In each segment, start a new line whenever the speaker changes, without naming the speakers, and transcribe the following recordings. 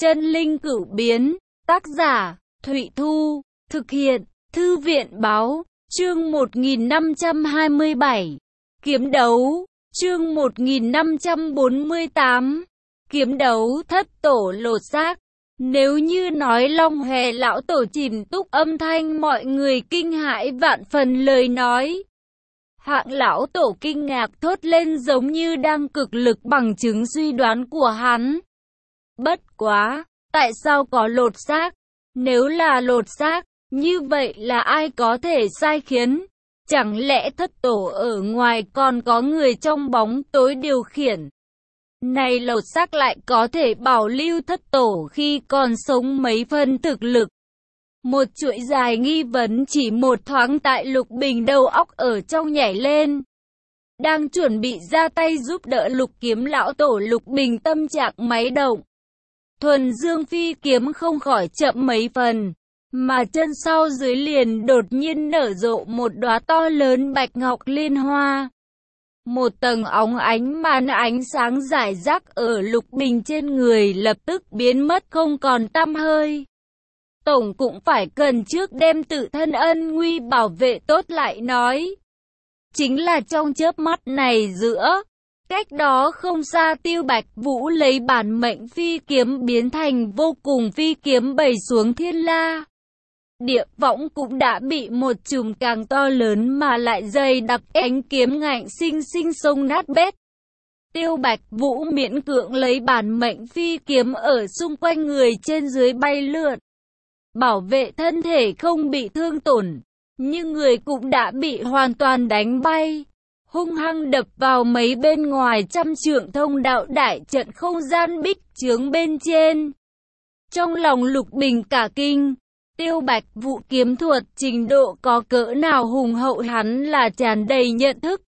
Chân linh cửu biến, tác giả, Thụy Thu, thực hiện, Thư viện Báo, chương 1527, kiếm đấu, chương 1548, kiếm đấu thất tổ lột xác. Nếu như nói Long Hòe lão tổ chìm túc âm thanh mọi người kinh hãi vạn phần lời nói. Hạng lão tổ kinh ngạc thốt lên giống như đang cực lực bằng chứng suy đoán của hắn. Bất quá, tại sao có lột xác? Nếu là lột xác, như vậy là ai có thể sai khiến? Chẳng lẽ thất tổ ở ngoài còn có người trong bóng tối điều khiển? Này lột xác lại có thể bảo lưu thất tổ khi còn sống mấy phân thực lực? Một chuỗi dài nghi vấn chỉ một thoáng tại Lục Bình đầu óc ở trong nhảy lên. Đang chuẩn bị ra tay giúp đỡ Lục Kiếm lão tổ, Lục Bình tâm trạng máy động. Thuần Dương phi kiếm không khỏi chậm mấy phần, mà chân sau dưới liền đột nhiên nở rộ một đóa to lớn bạch ngọc liên hoa. Một tầng óng ánh màn ánh sáng rải rác ở Lục Bình trên người lập tức biến mất không còn tăm hơi. Tổng cũng phải cần trước đem tự thân ân nguy bảo vệ tốt lại nói. Chính là trong chớp mắt này giữa, cách đó không xa Tiêu Bạch Vũ lấy bản mệnh phi kiếm biến thành vô cùng phi kiếm bày xuống thiên la. Địa võng cũng đã bị một chùm càng to lớn mà lại dày đặc ánh kiếm ngạnh sinh sinh xông nát bét. Tiêu Bạch Vũ miễn cưỡng lấy bản mệnh phi kiếm ở xung quanh người trên dưới bay lượn, bảo vệ thân thể không bị thương tổn, nhưng người cũng đã bị hoàn toàn đánh bay, hung hăng đập vào mấy bên ngoài trăm trượng thông đạo đại trận không gian bích chướng bên trên. Trong lòng Lục Bình cả kinh, Tiêu Bạch Vũ kiếm thuật trình độ có cỡ nào hùng hậu hắn là tràn đầy nhận thức.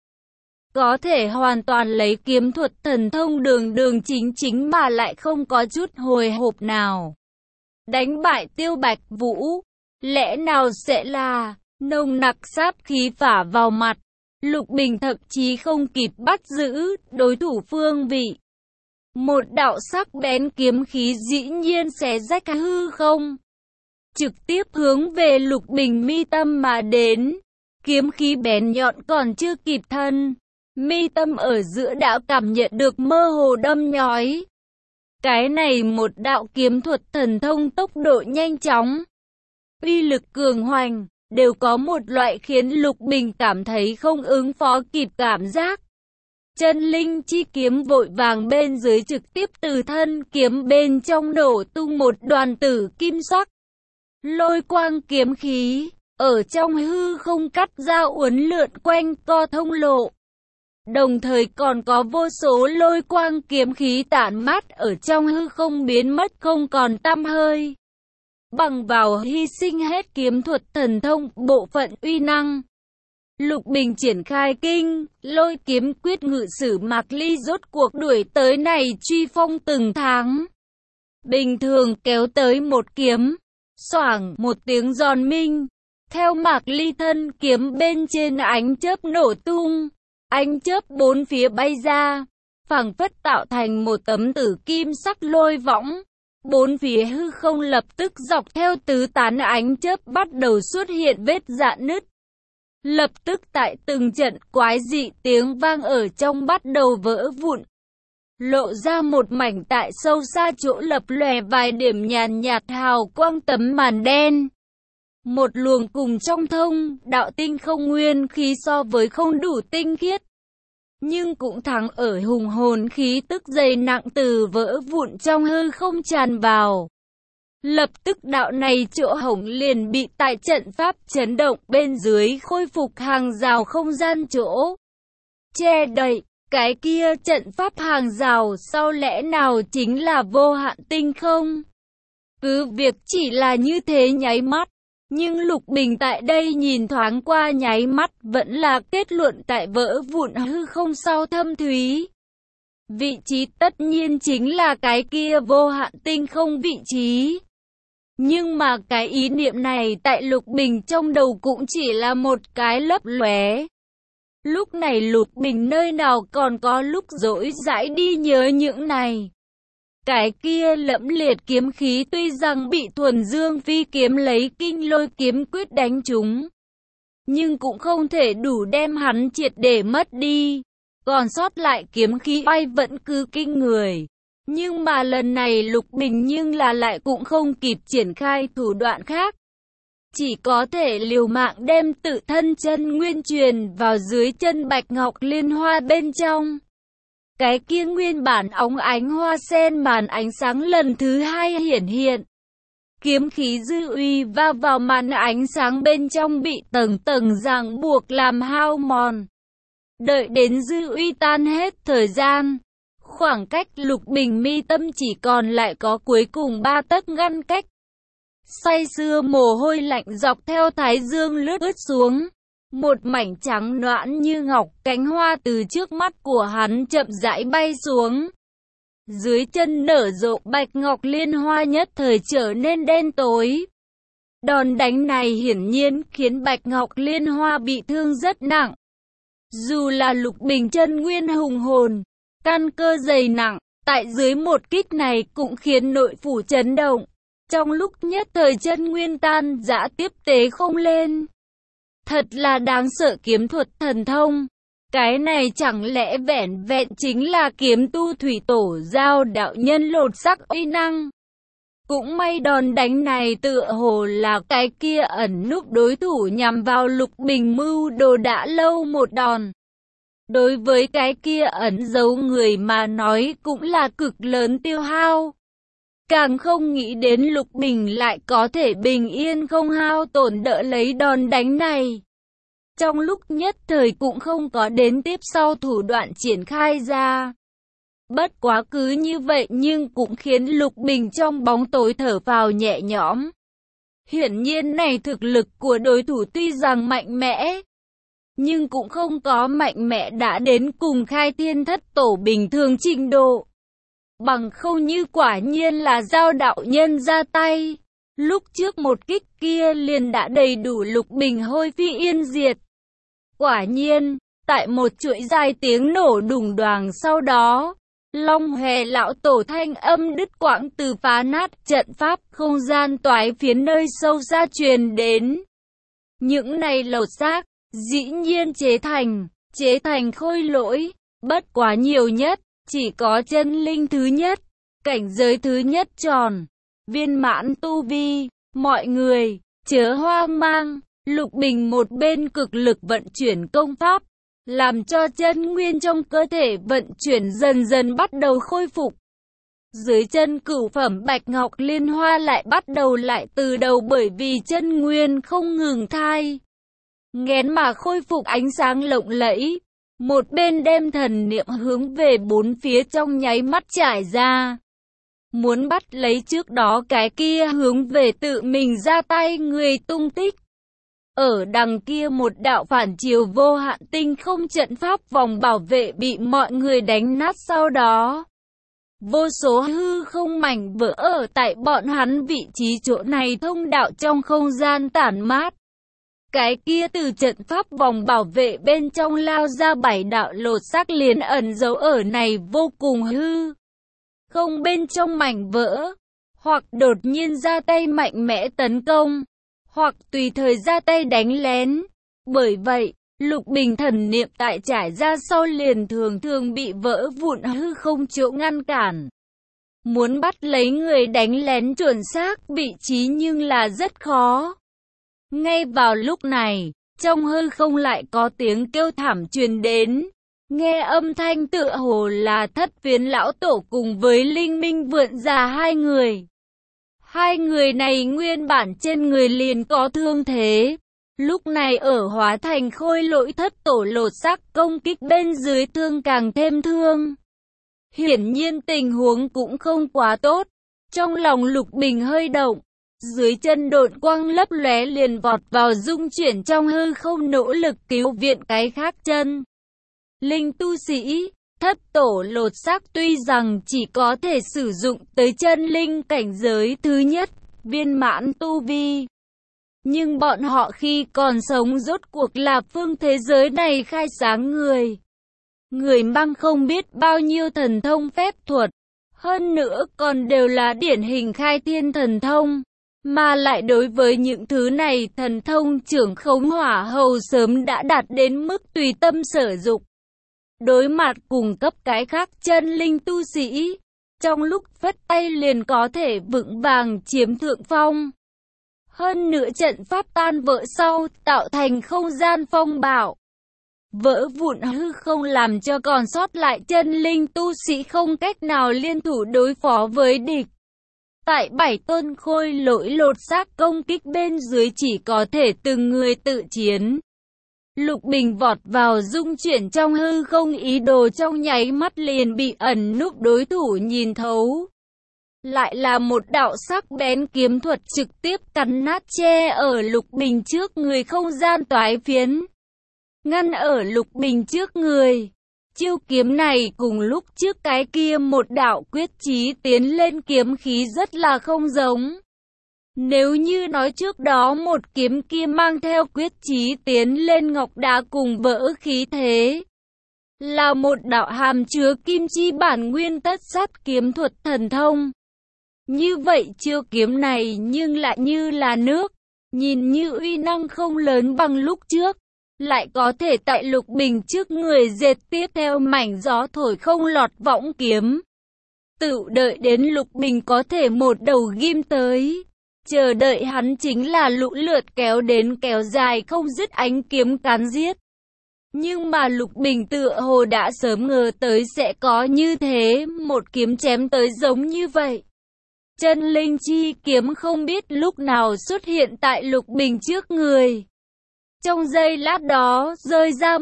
Có thể hoàn toàn lấy kiếm thuật thần thông đường chính chính mà lại không có chút hồi hộp nào đánh bại Tiêu Bạch Vũ, lẽ nào sẽ là nồng nặc sát khí phả vào mặt. Lục Bình thậm chí không kịp bắt giữ đối thủ phương vị. Một đạo sắc bén kiếm khí dĩ nhiên xé rách hư không, trực tiếp hướng về Lục Bình mi tâm mà đến. Kiếm khí bén nhọn còn chưa kịp thân, mi tâm ở giữa đã cảm nhận được mơ hồ đâm nhói. Cái này một đạo kiếm thuật thần thông tốc độ nhanh chóng, uy lực cường hoành, đều có một loại khiến Lục Bình cảm thấy không ứng phó kịp cảm giác. Chân linh chi kiếm vội vàng bên dưới trực tiếp từ thân kiếm bên trong nổ tung một đoàn tử kim sắc. Lôi quang kiếm khí, ở trong hư không cắt ra uốn lượn quanh co thông lộ. Đồng thời còn có vô số lôi quang kiếm khí tản mát ở trong hư không biến mất không còn tăm hơi. Bằng vào hy sinh hết kiếm thuật thần thông bộ phận uy năng, Lục Bình triển khai kinh lôi kiếm quyết ngự sử Mạc Ly rốt cuộc đuổi tới này truy phong từng tháng. Bình thường kéo tới một kiếm, xoảng một tiếng giòn minh, theo Mạc Ly thân kiếm bên trên ánh chớp nổ tung. Ánh chớp bốn phía bay ra, phảng phất tạo thành một tấm tử kim sắc lôi võng. Bốn phía hư không lập tức dọc theo tứ tán ánh chớp bắt đầu xuất hiện vết rạn nứt. Lập tức tại từng trận quái dị tiếng vang ở trong bắt đầu vỡ vụn, lộ ra một mảnh tại sâu xa chỗ lập lòe vài điểm nhàn nhạt hào quang tấm màn đen. Một luồng cùng trong thông đạo tinh không nguyên khí so với không đủ tinh khiết, nhưng cũng thắng ở hùng hồn khí tức dày nặng từ vỡ vụn trong hư không tràn vào. Lập tức đạo này chỗ hổng liền bị tại trận pháp chấn động bên dưới khôi phục hàng rào không gian chỗ che đậy. Cái kia trận pháp hàng rào sau lẽ nào chính là vô hạn tinh không? Cứ việc chỉ là như thế nháy mắt, nhưng Lục Bình tại đây nhìn thoáng qua nháy mắt vẫn là kết luận tại vỡ vụn hư không sau thâm thúy. Vị trí tất nhiên chính là cái kia vô hạn tinh không vị trí. Nhưng mà cái ý niệm này tại Lục Bình trong đầu cũng chỉ là một cái lấp lóe. Lúc này Lục Bình nơi nào còn có lúc rỗi rãi đi nhớ những này. Cái kia lẫm liệt kiếm khí tuy rằng bị Thuần Dương Phi kiếm lấy Kinh Lôi kiếm quyết đánh trúng, nhưng cũng không thể đủ đem hắn triệt để mất đi. Còn sót lại kiếm khí bay vẫn cứ kinh người. Nhưng mà lần này Lục Bình nhưng là lại cũng không kịp triển khai thủ đoạn khác. Chỉ có thể liều mạng đem tự thân chân nguyên truyền vào dưới chân Bạch Ngọc Liên Hoa bên trong. Cái kia nguyên bản óng ánh hoa sen màn ánh sáng lần thứ hai hiển hiện. Kiếm khí dư uy va vào màn ánh sáng bên trong bị tầng tầng ràng buộc làm hao mòn. Đợi đến dư uy tan hết thời gian, khoảng cách Lục Bình mi tâm chỉ còn lại có cuối cùng 3 tấc ngăn cách. Say sưa mồ hôi lạnh dọc theo thái dương lướt ướt xuống. Một mảnh trắng nõn như ngọc cánh hoa từ trước mắt của hắn chậm rãi bay xuống. Dưới chân nở rộ Bạch Ngọc Liên Hoa nhất thời trở nên đen tối. Đòn đánh này hiển nhiên khiến Bạch Ngọc Liên Hoa bị thương rất nặng. Dù là Lục Bình chân nguyên hùng hồn, căn cơ dày nặng, tại dưới một kích này cũng khiến nội phủ chấn động. Trong lúc nhất thời chân nguyên tan rã tiếp tế không lên. Thật là đáng sợ kiếm thuật thần thông. Cái này chẳng lẽ vẻn vẹn chính là kiếm tu thủy tổ giao đạo nhân lột sắc uy năng. Cũng may đòn đánh này tựa hồ là cái kia ẩn núp đối thủ nhằm vào Lục Bình mưu đồ đã lâu một đòn. Đối với cái kia ẩn giấu người mà nói cũng là cực lớn tiêu hao. Càng không nghĩ đến Lục Bình lại có thể bình yên không hao tổn đỡ lấy đòn đánh này. Trong lúc nhất thời cũng không có đến tiếp sau thủ đoạn triển khai ra. Bất quá cứ như vậy nhưng cũng khiến Lục Bình trong bóng tối thở phào nhẹ nhõm. Hiển nhiên này thực lực của đối thủ tuy rằng mạnh mẽ, nhưng cũng không có mạnh mẽ đã đến cùng Khai Thiên Thất Tổ bình thường trình độ. Bằng không như quả nhiên là giao đạo nhân ra tay. Lúc trước một kích kia liền đã đầy đủ Lục Bình hôi phi yên diệt. Quả nhiên, tại một chuỗi dài tiếng nổ đùng đoàng sau đó, Long Hòe lão tổ thanh âm đứt quãng từ phá nát trận pháp không gian toái phiến nơi sâu xa truyền đến. Những này lột xác, dĩ nhiên chế thành khôi lỗi, bất quá nhiều nhất, chỉ có chân linh thứ nhất, cảnh giới thứ nhất tròn, viên mãn tu vi, mọi người, chớ hoang mang. Lục Bình một bên cực lực vận chuyển công pháp, làm cho chân nguyên trong cơ thể vận chuyển dần dần bắt đầu khôi phục. Dưới chân cửu phẩm Bạch Ngọc Liên Hoa lại bắt đầu lại từ đầu bởi vì chân nguyên không ngừng thai nghén mà khôi phục ánh sáng lộng lẫy. Một bên đem thần niệm hướng về bốn phía trong nháy mắt trải ra. Muốn bắt lấy trước đó cái kia hướng về tự mình ra tay người tung tích. Ở đằng kia một đạo phản chiếu vô hạn tinh không trận pháp vòng bảo vệ bị mọi người đánh nát sau đó. Vô số hư không mảnh vỡ ở tại bọn hắn vị trí chỗ này thông đạo trong không gian tản mát. Cái kia từ trận pháp vòng bảo vệ bên trong lao ra 7 đạo lột xác liền ẩn giấu ở này vô cùng hư không bên trong mảnh vỡ, hoặc đột nhiên ra tay mạnh mẽ tấn công, hoặc tùy thời ra tay đánh lén. Bởi vậy, Lục Bình thần niệm tại trải ra sau liền thường thường bị vỡ vụn hư không chỗ ngăn cản. Muốn bắt lấy người đánh lén chuẩn xác vị trí nhưng là rất khó. Ngay vào lúc này, trong hư không lại có tiếng kêu thảm truyền đến. Nghe âm thanh tựa hồ là Thất Phiến lão tổ cùng với Linh Minh Vượn Già hai người. Hai người này nguyên bản trên người liền có thương thế. Lúc này ở hóa thành khôi lỗi thất tổ lột xác công kích bên dưới thương càng thêm thương. Hiển nhiên tình huống cũng không quá tốt. Trong lòng Lục Bình hơi động. Dưới chân độn quang lấp lóe liền vọt vào dung chuyển trong hư không nỗ lực cứu viện cái khác chân. Linh tu sĩ, thất tổ lột xác tuy rằng chỉ có thể sử dụng tới chân linh cảnh giới thứ nhất, viên mãn tu vi. Nhưng bọn họ khi còn sống rốt cuộc là phương thế giới này khai sáng người. Người mang không biết bao nhiêu thần thông phép thuật. Hơn nữa còn đều là điển hình khai thiên thần thông. Mà lại đối với những thứ này thần thông trưởng khống hỏa hầu sớm đã đạt đến mức tùy tâm sở dục. Đối mặt cùng cấp cái khác chân linh tu sĩ, trong lúc phất tay liền có thể vững vàng chiếm thượng phong. Hơn nữa trận pháp tan vỡ sau tạo thành không gian phong bạo. Vỡ vụn hư không làm cho còn sót lại chân linh tu sĩ không cách nào liên thủ đối phó với địch. Tại 7 tôn khôi lỗi lột xác công kích bên dưới chỉ có thể từng người tự chiến. Lục Bình vọt vào dung chuyển trong hư không ý đồ trong nháy mắt liền bị ẩn núp đối thủ nhìn thấu. Lại là một đạo sắc bén kiếm thuật trực tiếp cắn nát che ở Lục Bình trước người không gian toái phiến. Ngăn ở Lục Bình trước người. Chiêu kiếm này cùng lúc trước cái kia một đạo quyết chí tiến lên kiếm khí rất là không giống. Nếu như nói trước đó một kiếm kia mang theo quyết chí tiến lên ngọc đá cùng vỡ khí thế. Là một đạo hàm chứa kim chi bản nguyên tất sát kiếm thuật thần thông. Như vậy chiêu kiếm này nhưng lại như là nước, nhìn như uy năng không lớn bằng lúc trước. Lại có thể tại Lục Bình trước người dệt tiếp theo mảnh gió thổi không lọt võng kiếm. Tự đợi đến Lục Bình có thể một đầu ghim tới. Chờ đợi hắn chính là lũ lượt kéo đến kéo dài không dứt ánh kiếm cán giết. Nhưng mà Lục Bình tựa hồ đã sớm ngờ tới sẽ có như thế, một kiếm chém tới giống như vậy. Chân linh chi kiếm không biết lúc nào xuất hiện tại Lục Bình trước người. Trong giây lát đó, rơi ra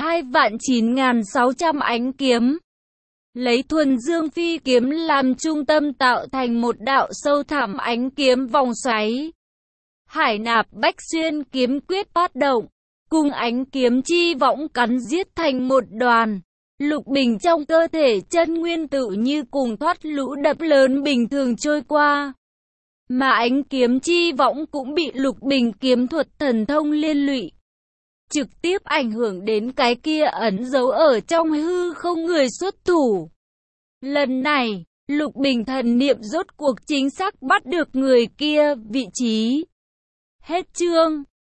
12.9.600 ánh kiếm. Lấy thuần dương phi kiếm làm trung tâm tạo thành một đạo sâu thẳm ánh kiếm vòng xoáy. Hải nạp bách xuyên kiếm quyết phát động, cùng ánh kiếm chi võng cắn giết thành một đoàn. Lục Bình trong cơ thể chân nguyên tự như cùng thoát lũ đập lớn bình thường trôi qua. Mà ánh kiếm chi võng cũng bị Lục Bình kiếm thuật thần thông liên lụy. Trực tiếp ảnh hưởng đến cái kia ẩn giấu ở trong hư không người xuất thủ. Lần này, Lục Bình thần niệm rốt cuộc chính xác bắt được người kia vị trí. Hết chương.